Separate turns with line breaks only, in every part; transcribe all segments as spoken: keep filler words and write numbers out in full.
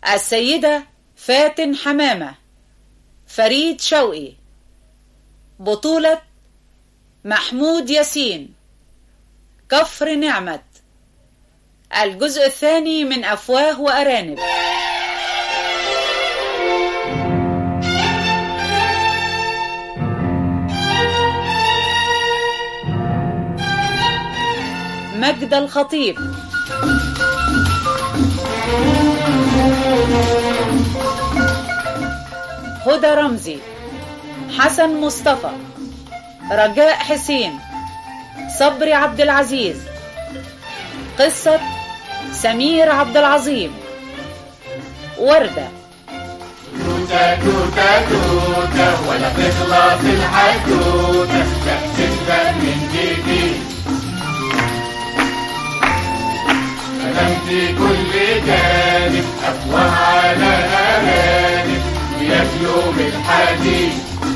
السيدة فاتن حمامة، فريد شوقي. بطولة محمود ياسين، كفر نعمت. الجزء الثاني من أفواه وأرانب. مجد الخطيب، هدى رمزي، حسن مصطفى، رجاء حسين، صبري عبد العزيز. قصة سمير عبد العظيم. وردة.
توتة توتة توتة ولا تخلص الحدوتة، لا تبدأ من جديد. ألم في كل جانب أفواه على أرانب وياكلوا بالحديد.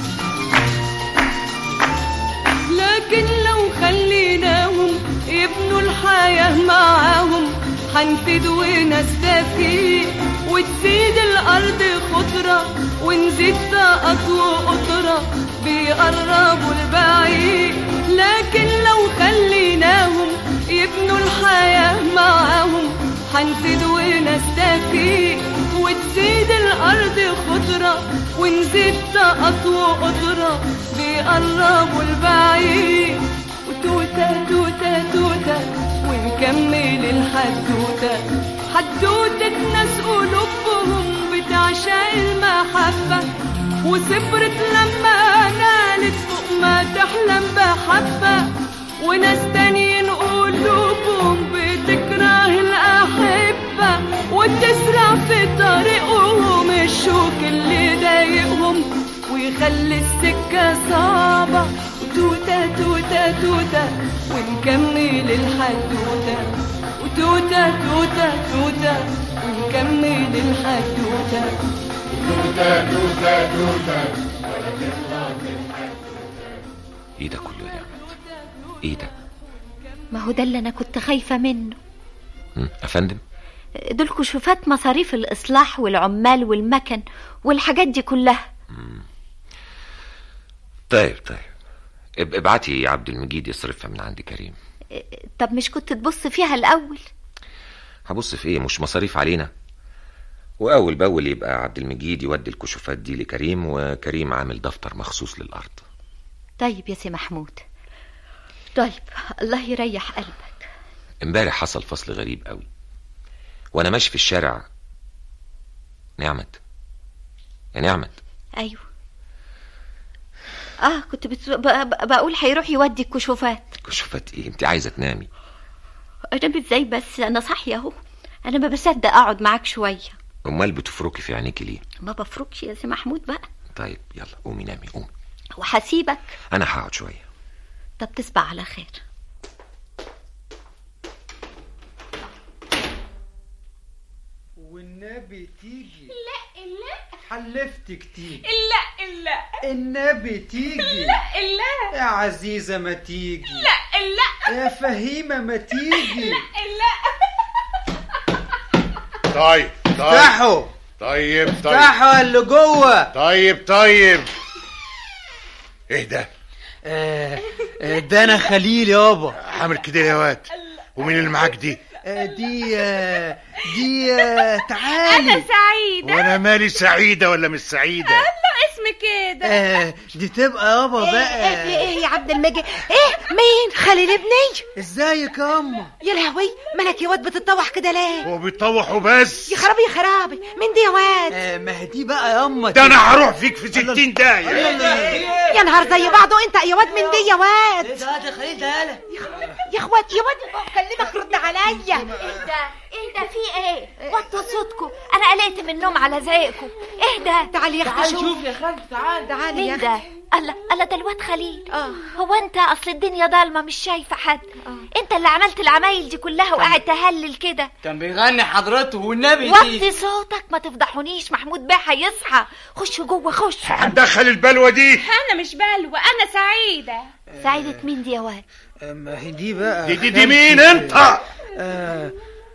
لكن لو خليناهم يبنوا الحياة معاهم هنفيد ونستفيد، وتزيد الأرض خضرة ونزيد طاقة وقطرة بيقربوا البعيد. لكن لو خليناهم يبنوا الحياة معاهم هنفيد ونستفيد، وتزيد الأرض خضرة ونزيد طاقة وقطرة بيقربوا البعيد. وتوتة توتة توتة ونكمل الحدوتة، حدوتة ناس قلوبهم بتعشق المحبة، وصبرت لما نالت فوق ما تحلم بحبة. وناس تانيين قلوبهم بتكره الأحبة وتسرع في طريقهم الشوك اللي ضايقهم ويخلي السكة صعبة. وتوتة توتة توتة ونكمل الحدوتة، وتوتة توتة توتة ونكمل الحدوتة.
توتة توتة توتة ولا تخلص الحدوتة.
ايه ده كله يا نعمت؟ ايه ده؟
ما هو ده اللي انا كنت خايفة منه.
افندم،
دول كشوفات مصاريف الإصلاح والعمال والمكن والحاجات دي كلها.
مم. طيب طيب ابعتي يا عبد المجيد يصرفها من عند كريم.
طب مش كنت تبص فيها الأول؟
هبص في ايه؟ مش مصاريف علينا؟ وأول بأول يبقى عبد المجيد يودي الكشوفات دي لكريم، وكريم عامل دفتر مخصوص للأرض.
طيب يا سي محمود. طيب الله يريح قلبك.
امبارح حصل فصل غريب قوي وانا ماشي في الشارع. نعمت يا نعمت.
ايوه. اه كنت بت... ب... ب... بقول هيروح يودي الكشوفات.
كشوفات ايه؟ انت عايزه تنامي؟
انام ازاي بس؟ انا صاحيه اهو. انا ما بصدق اقعد معاك شويه.
امال بتفركي في عينيكي ليه؟
ما بفركش يا سي محمود بقى.
طيب يلا قومي نامي قومي.
وهسيبك.
انا هقعد شويه.
طب تصبح على خير.
والنبي تيجي.
لا لا
حلفتك تيجي.
لا لا
النبي تيجي.
لا لا
يا عزيزة ما تيجي.
لا لا
يا فهيمة ما تيجي.
لا لا
طيب طيب
افتحوا
طيب طيب
افتحوا اللي جوه.
طيب طيب ايه ده؟
آه آه ده انا خليل يابا.
عامل كده يا واد؟ ومين اللي معاك دي؟
آه دي آه دي آه تعالي.
أنا سعيدة.
وانا مالي سعيدة ولا مش سعيدة؟
الله اسم كده.
آه دي تبقى يابا بقى.
ايه ايه ايه يا عبد المجيد؟ ايه مين؟ خليل ابني؟
ازيك يا اما؟
يا لهوي مالك يا واد بتتطوح كده ليه؟
هو بيطوحوا بس؟
يا خرابي يا خرابي مين دي يا واد؟
آه ما هي دي بقى يا اما.
ده انا هروح فيك في ستين داهية.
يا نهار زي بعضه انت يا واد من دي يا واد.
ايه ده يا خليل؟ ده يالا
يا اخوات يا واد كلمك رد عليا.
ايه ده؟ ايه ده؟ في ايه؟ وطوا صوتكم، انا قلقت من النوم على زيكم. ايه ده؟
تعالي يا اختي شوف.
شوف يا خالد تعال.
تعالي يا
مين ده؟
اختي.
الله الله ده الواد خليل.
اه
هو انت اصل الدنيا ضلمه مش شايفه حد. اه انت اللي عملت العمايل دي كلها وقاعد تهلل كده.
كان بيغني حضرته والنبي.
وطي صوتك ما تفضحونيش، محمود بيه هيصحى. خش جوه خش.
هندخل البلوة دي.
أنا مش بلوى، أنا سعيدة.
سعيدة مين دي يا واد؟
ما هي دي بقى.
دي دي, دي مين انت؟
آه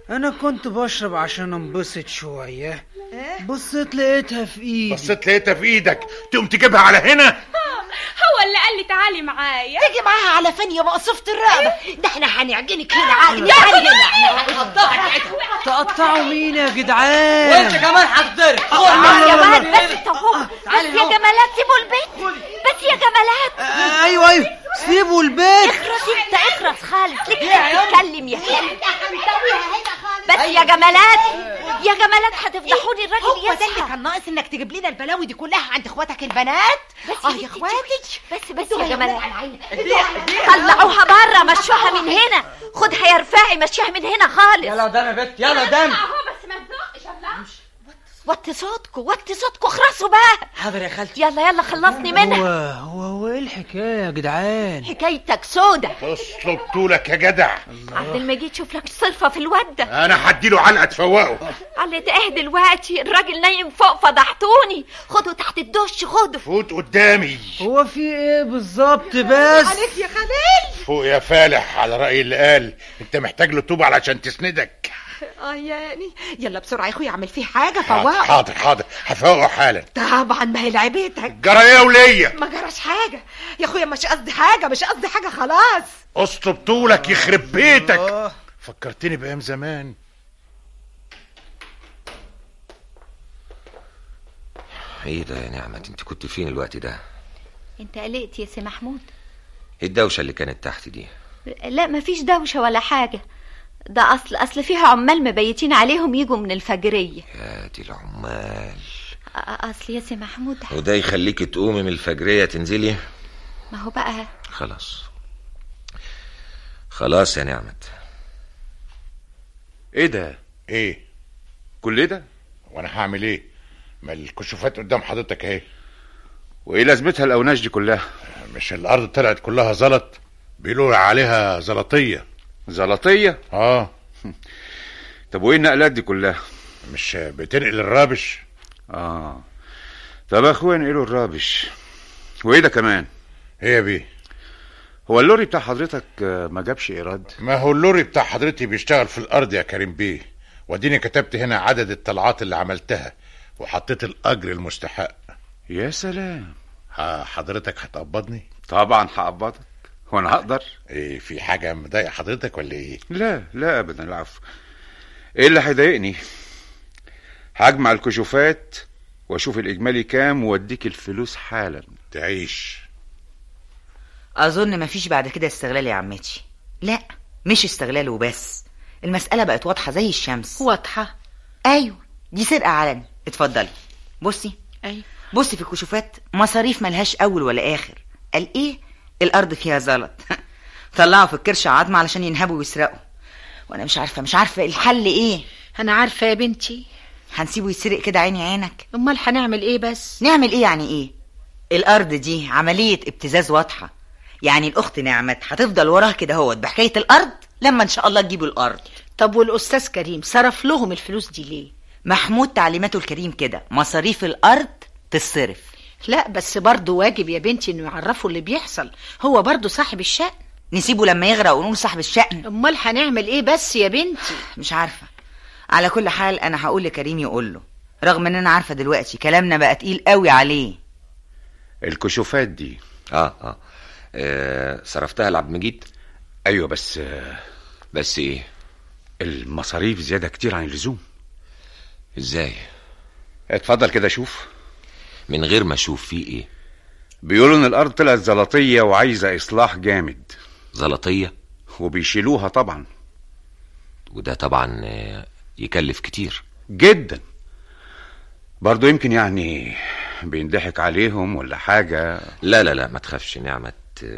انا كنت بشرب عشان انبسط شويه. بصيت لقيتها في ايدي.
بصيت لقيتها في ايدك تقوم تجيبها على هنا؟
هو اللي قال لي تعالي معايا.
تيجي معاها على فين يا مقصوفة الرقبة؟ ده احنا هنعجنك هنا عجن. تعالي هنا احنا هنقطعك.
تقطعوا مين يا جدعان؟
وانت كمان هتضرب.
يا ولد بس طهور. بس يا جمالات سيبوا البيت. بس يا جمالات.
آه ايوه ايوه سيبوا البيت.
اخرس انت اخرس خالص. ليك تتكلم يا حلو. بس يا جمالات يا جمالات هتفضحوني. الراجل
هو ده
يصحى.
اللي كان ناقص انك تجيب لنا البلاوي دي كلها عند اخواتك البنات.
بس
اه يا اخواتي.
بس بس يا جمالات طلعوها بره. مشوها من هنا. خدها يا رفاعي مشيها من هنا خالص.
يلا قدام يا بنت يلا قدام.
اهو بس ما تزقش. الله
وطي صوتكوا وطي صوتكوا اخرسوا بقى.
حاضر يا خالتي.
يلا يلا خلصني
هو
منها.
هو هو ايه الحكايه يا جدعان؟
حكايتك سودة.
اصلب طولك يا جدع.
عبد المجيد شوف لك صرفة في الواد ده.
انا هديله علقه تفوقه.
على ايه دلوقتي؟ الراجل نايم فوق فضحتوني. خدوا تحت الدش خدوا.
فوت قدامي.
هو في ايه بالظبط بس؟
عليك يا خليل.
فوق يا فالح. على رأي اللي قال انت محتاج له طوبة علشان تسندك.
اه يعني يلا بسرعه يا اخويا اعمل فيه حاجه
حاضر
فوقه.
حاضر حاضر هفوقه حالا.
طبعا ما هي لعبتك.
جرى ايه يا ولية؟
ما جراش حاجه يا اخويا. مش قصدي حاجه مش قصدي حاجه خلاص.
اصلب طولك يخرب بيتك. فكرتني بايام زمان.
ايه ده يا نعمت؟ انت كنت فين الوقت ده؟
انت قلقت يا سي محمود؟
ايه الدوشه اللي كانت تحت دي؟
لا مفيش دوشة ولا حاجة. ده اصل اصل فيها عمال مبيتين عليهم يجوا من الفجرية.
يا دي العمال.
اصل يا سي محمود.
وده يخليك تقومي من الفجرية تنزلي؟
ما هو بقى
خلاص خلاص يا نعمت.
ايه ده؟ ايه كل ده؟ وانا هعمل ايه؟ ما الكشوفات قدام حضرتك اهي.
وايه لازمتها الاوناش دي كلها؟
مش الارض طلعت كلها زلط؟ بيقولوا عليها زلطيه.
زلطيه؟
اه.
طب وايه النقلات دي كلها؟
مش بتنقل الرابش؟
اه. طب يا اخويا انقلوا الرابش. وايه ده كمان؟
ايه يا بيه؟
هو اللوري بتاع حضرتك ما جابش ايراد؟
ما هو اللوري بتاع حضرتي بيشتغل في الارض يا كريم بيه. واديني كتبت هنا عدد الطلعات اللي عملتها وحطيت الاجر المستحق.
يا سلام.
ها حضرتك هتقبضني؟
طبعا هقبضك. هو انا هقدر؟
ايه في حاجه مضايق حضرتك ولا ايه؟
لا لا ابدا العفو. ايه اللي هيضايقني؟ هجمع الكشوفات واشوف الاجمالي كام واديك الفلوس حالا.
تعيش.
اظن مفيش بعد كده استغلال يا عمتي. لا مش استغلال وبس، المسألة بقت واضحة زي الشمس.
واضحة؟
ايوه دي سرقة علني. اتفضلي بصي.
ايوه
بصي في الكشوفات مصاريف ملهاش اول ولا اخر. قال ايه؟ الارض فيها زلط. طلعوا في الكرش عظمة علشان ينهبوا ويسرقوا. وانا مش عارفة مش عارفة الحل ايه.
انا عارفة يا بنتي.
هنسيبه يسرق كده عيني عينك؟
امال هنعمل ايه بس؟
نعمل ايه يعني ايه؟ الارض دي عملية ابتزاز واضحة. يعني الاخت نعمت هتفضل وراها كده هوت بحكاية الارض لما ان شاء الله تجيبوا الارض.
طب والاستاذ كريم صرف لهم الفلوس دي ليه؟
محمود تعليماته الكريم كده، مصاريف الارض تتصرف.
لا بس برضه واجب يا بنتي انه يعرفوا اللي بيحصل. هو برضه صاحب الشأن.
نسيبه لما يغرق ونقول صاحب الشأن؟
امال هنعمل ايه بس يا بنتي؟
مش عارفة. على كل حال انا هقول لكريم يقول له، رغم ان انا عارفة دلوقتي كلامنا بقى تقيل قوي عليه.
الكشوفات دي
اه اه, آه صرفتها لعبد المجيد؟
ايوه بس آه
بس ايه؟
المصاريف زيادة كتير عن اللزوم.
ازاي؟
اتفضل كده شوف.
من غير ما اشوف فيه ايه؟
بيقولوا ان الارض طلعت زلطية وعايزة اصلاح جامد.
زلطية؟
وبيشيلوها طبعا.
وده طبعا يكلف كتير
جدا. برضو يمكن يعني بيندحك عليهم ولا حاجة.
لا لا لا ما تخافش نعمت،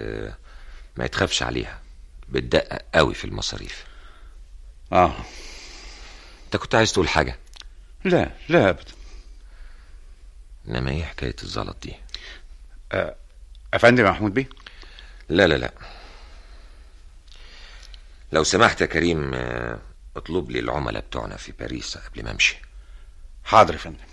ما يتخافش عليها. بتدقق قوي في المصاريف.
اه
انت كنت عايز تقول حاجة؟
لا لا ابدا.
انما ايه حكاية الزلط دي؟
آه افندم محمود بيه.
لا لا لا لو سمحت يا كريم اطلب لي العملاء بتوعنا في باريس قبل ما امشي.
حاضر يا فندم.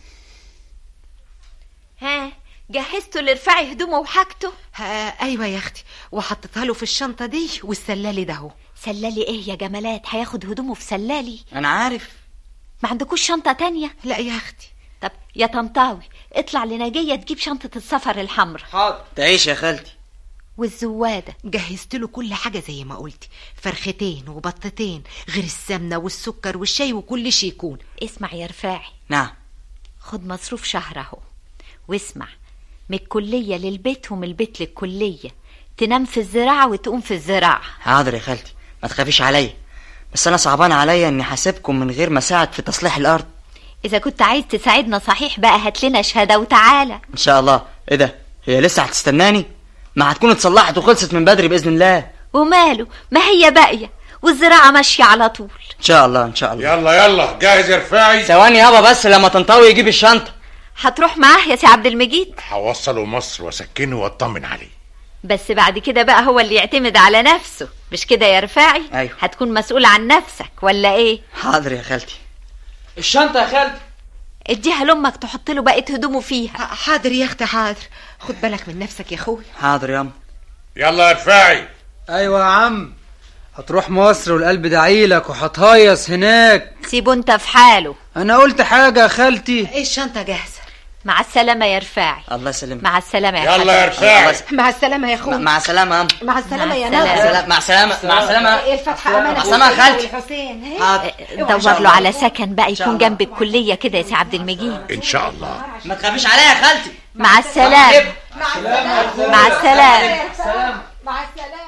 ها جهزتوا لرفعي هدومه وحاجته؟
ها ايوه يا اختي، وحطيتها له في الشنطه دي والسلالي ده اهو.
سلالي ايه يا جمالات؟ هياخد هدومه في سلالي.
انا عارف.
ما عندكوش شنطة تانية؟
لا يا اختي.
طب يا طنطاوي اطلع لنجية تجيب شنطة السفر الحمراء.
حاضر. تعيش يا خالتي.
والزوادة
جهزت له كل حاجة زي ما قلتي، فرختين وبطتين غير السمنة والسكر والشاي وكل شي يكون.
اسمع يا رفاعي.
نعم.
خد مصروف شهر اهو، واسمع، من الكلية للبيت ومن البيت للكلية، تنام في الزراعة وتقوم في الزراعة.
حاضر يا خالتي، ما تخافيش عليا، بس انا صعبان عليا اني حاسبكم من غير ما اساعد في تصليح الارض.
اذا كنت عايز تساعدنا صحيح بقى هات لنا شهادة وتعالى.
ان شاء الله. ايه ده؟ هي لسه هتستناني؟ ما هتكون اتصلحت وخلصت من بدري باذن الله.
وماله، ما هي باقية والزراعة ماشية على طول.
ان شاء الله ان شاء الله.
يلا يلا جاهز يا رفاعي؟
ثواني يابا بس لما تنطوي يجيب الشنطة.
هتروح معاه يا سي عبد المجيد؟
هوصله مصر واسكنه واطمن عليه،
بس بعد كده بقى هو اللي يعتمد على نفسه، مش كده يا رفاعي؟
ايوه.
هتكون مسؤول عن نفسك ولا ايه؟
حاضر يا خالتي. الشنطة يا خالتي
اديها لامك تحط له بقية هدومه فيها.
حاضر يا اختي حاضر، خد بالك من نفسك يا اخوي.
حاضر يا عم.
يلا يا رفاعي.
ايوه يا عم، هتروح مصر والقلب دعيلك وهتهيص هناك.
سيبه انت في حاله.
انا قلت حاجة يا خالتي؟
ايه الشنطة جاهزة.
مع السلامة يا رفاعي.
الله يسلمك.
مع السلامة يا
يلا يا رفاعي.
مع السلامة يا اخوي.
مع السلامة يا عم.
مع السلامة يا
ناس. مع السلامة مع السلامة.
الفتحة أمانة.
مع السلامة يا خالتي.
حسين.
دور له على سكن بقى يكون جنب الكلية كده يا سي عبد المجيد.
ان شاء الله.
ما تخافيش عليا يا خالتي.
مع السلامة.
مع السلامة.
مع السلامة.
مع السلامة.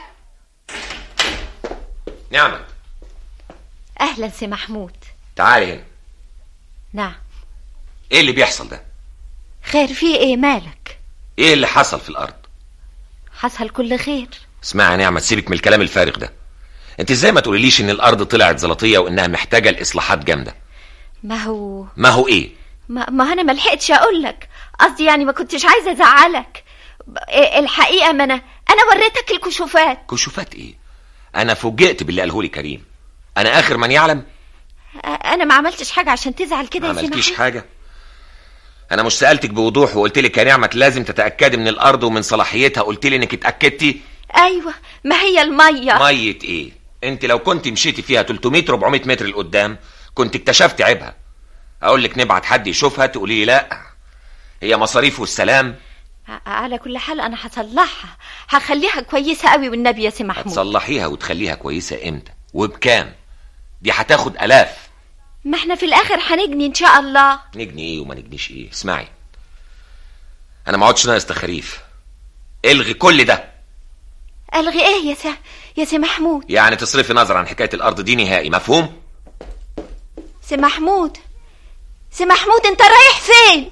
نعمة.
اهلا سي محمود.
تعالي هنا.
نعم.
ايه اللي بيحصل ده؟
خير في ايه؟ مالك؟
ايه اللي حصل في الارض؟
حصل كل خير.
اسمعي يا نعمة، سيبك من الكلام الفارغ ده. انت ازاي ما تقوليليش ان الارض طلعت زلطية وانها محتاجة لاصلاحات جامدة؟
ما هو
ما هو ايه؟
ما, ما انا ما لحقتش اقول لك، قصدي يعني ما كنتش عايزه ازعلك. الحقيقه ما انا انا وريتك الكشوفات.
كشوفات ايه؟ انا فوجئت باللي قاله لي كريم. انا اخر من يعلم.
انا ما عملتش حاجه عشان تزعل كده يا سيدي.
ما عملتيش حاجه. انا مش سالتك بوضوح وقلت لك يا نعمة لازم تتاكدي من الارض ومن صلاحيتها، قلت لي انك اتاكدتي.
ايوه، ما هي الميه.
ميه ايه؟ انت لو كنت مشيتي فيها ثلاثمية أربعمية متر لقدام كنت اكتشفت عيبها. اقول لك نبعت حد يشوفها تقولي لي لا هي مصاريف والسلام.
على كل حال انا هصلحها، هخليها كويسه قوي والنبي يا سي محمود.
هتصلحيها وتخليها كويسه امتى وبكام؟ دي هتاخد الاف.
ما احنا في الاخر هنجني ان شاء الله.
نجني ايه وما نجنيش ايه؟ اسمعي، انا ما عدتش ناقص تخاريف. الغي كل ده.
الغي ايه يا سي يا سي محمود؟
يعني تصرفي نظر عن حكايه الارض دي نهائي، مفهوم؟
سي محمود، سي محمود انت رايح فين؟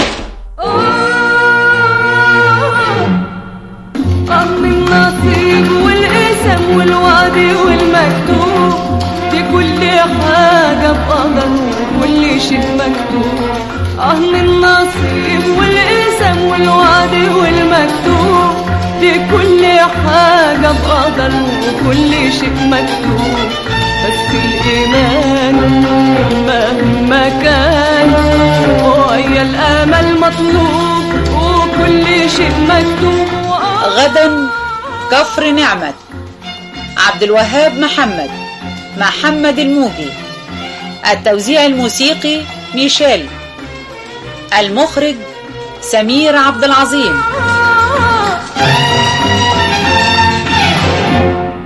أم النصيب والقسم والوعد والمكتوب، دي كل حاجة بقدر وكل شيء مكتوب. أم النصيب والقسم والوعد والمكتوب، دي كل حاجة بقدر وكل شيء مكتوب. بس الإيمان مهما كان ويا الأمل مطلوب وكل شيء مكتوب.
غدا كفر نعمة. عبد الوهاب محمد، محمد الموجي. التوزيع الموسيقي ميشيل. المخرج سمير عبد العظيم.